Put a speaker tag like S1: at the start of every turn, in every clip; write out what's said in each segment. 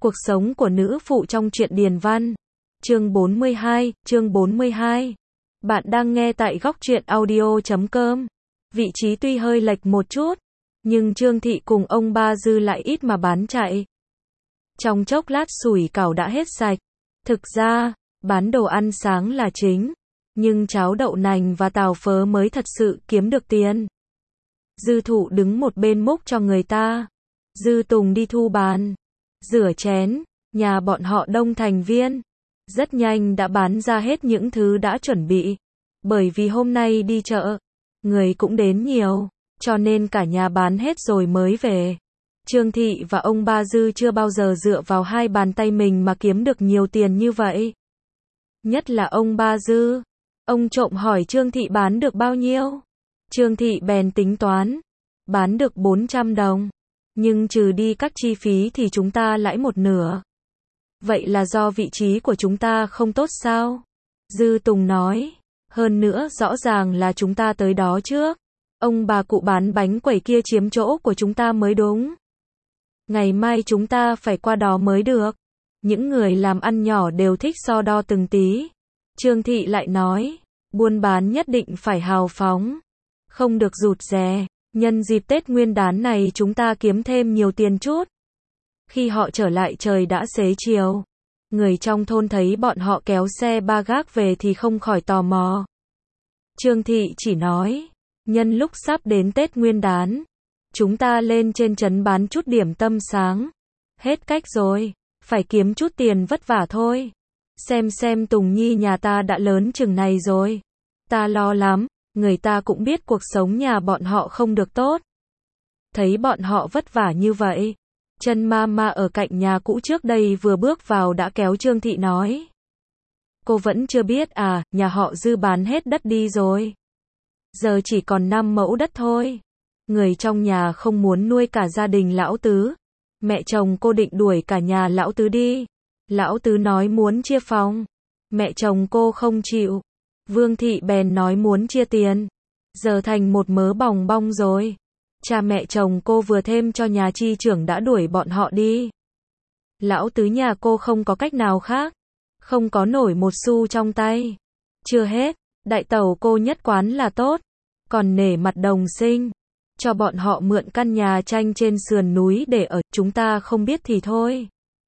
S1: Cuộc sống của nữ phụ trong truyện Điền Văn. Chương 42. Bạn đang nghe tại góc truyện audio.com. Vị trí tuy hơi lệch một chút, nhưng Trương Thị cùng ông Ba Dư lại ít mà bán chạy. Trong chốc lát sủi cảo đã hết sạch. Thực ra, bán đồ ăn sáng là chính, nhưng cháo đậu nành và tàu phớ mới thật sự kiếm được tiền. Dư Thụ đứng một bên múc cho người ta. Dư Tùng đi thu bàn, rửa chén, nhà bọn họ đông thành viên. Rất nhanh đã bán ra hết những thứ đã chuẩn bị. Bởi vì hôm nay đi chợ, người cũng đến nhiều, cho nên cả nhà bán hết rồi mới về. Trương Thị và ông Ba Dư chưa bao giờ dựa vào hai bàn tay mình mà kiếm được nhiều tiền như vậy. Nhất là ông Ba Dư. Ông trộm hỏi Trương Thị bán được bao nhiêu. Trương Thị bèn tính toán. Bán được 400 đồng. Nhưng trừ đi các chi phí thì chúng ta lãi một nửa. Vậy là do vị trí của chúng ta không tốt sao? Dư Tùng nói. Hơn nữa rõ ràng là chúng ta tới đó trước. Ông bà cụ bán bánh quẩy kia chiếm chỗ của chúng ta mới đúng. Ngày mai chúng ta phải qua đó mới được. Những người làm ăn nhỏ đều thích so đo từng tí. Trương Thị lại nói. Buôn bán nhất định phải hào phóng. Không được rụt rè. Nhân dịp Tết Nguyên đán này chúng ta kiếm thêm nhiều tiền chút. Khi họ trở lại trời đã xế chiều. Người trong thôn thấy bọn họ kéo xe ba gác về thì không khỏi tò mò. Trương Thị chỉ nói. Nhân lúc sắp đến Tết Nguyên đán, chúng ta lên trên trấn bán chút điểm tâm sáng. Hết cách rồi. Phải kiếm chút tiền vất vả thôi. Xem Tùng Nhi nhà ta đã lớn chừng này rồi. Ta lo lắm. Người ta cũng biết cuộc sống nhà bọn họ không được tốt. Thấy bọn họ vất vả như vậy. Chân Mama ở cạnh nhà cũ trước đây vừa bước vào đã kéo Trương Thị nói. Cô vẫn chưa biết à, nhà họ Dư bán hết đất đi rồi. Giờ chỉ còn 5 mẫu đất thôi. Người trong nhà không muốn nuôi cả gia đình lão tứ. Mẹ chồng cô định đuổi cả nhà lão tứ đi. Lão tứ nói muốn chia phòng. Mẹ chồng cô không chịu. Vương Thị bèn nói muốn chia tiền. Giờ thành một mớ bòng bong rồi. Cha mẹ chồng cô vừa thêm cho nhà chi trưởng đã đuổi bọn họ đi. Lão tứ nhà cô không có cách nào khác. Không có nổi một xu trong tay. Chưa hết, đại tẩu cô nhất quán là tốt. Còn nể mặt đồng sinh. Cho bọn họ mượn căn nhà tranh trên sườn núi để ở, chúng ta không biết thì thôi.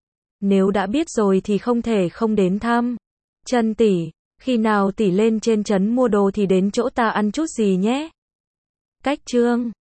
S1: Nếu đã biết rồi thì không thể không đến thăm. Chân tỷ, khi nào tỷ lên trên trấn mua đồ thì đến chỗ ta ăn chút gì nhé. Cách chương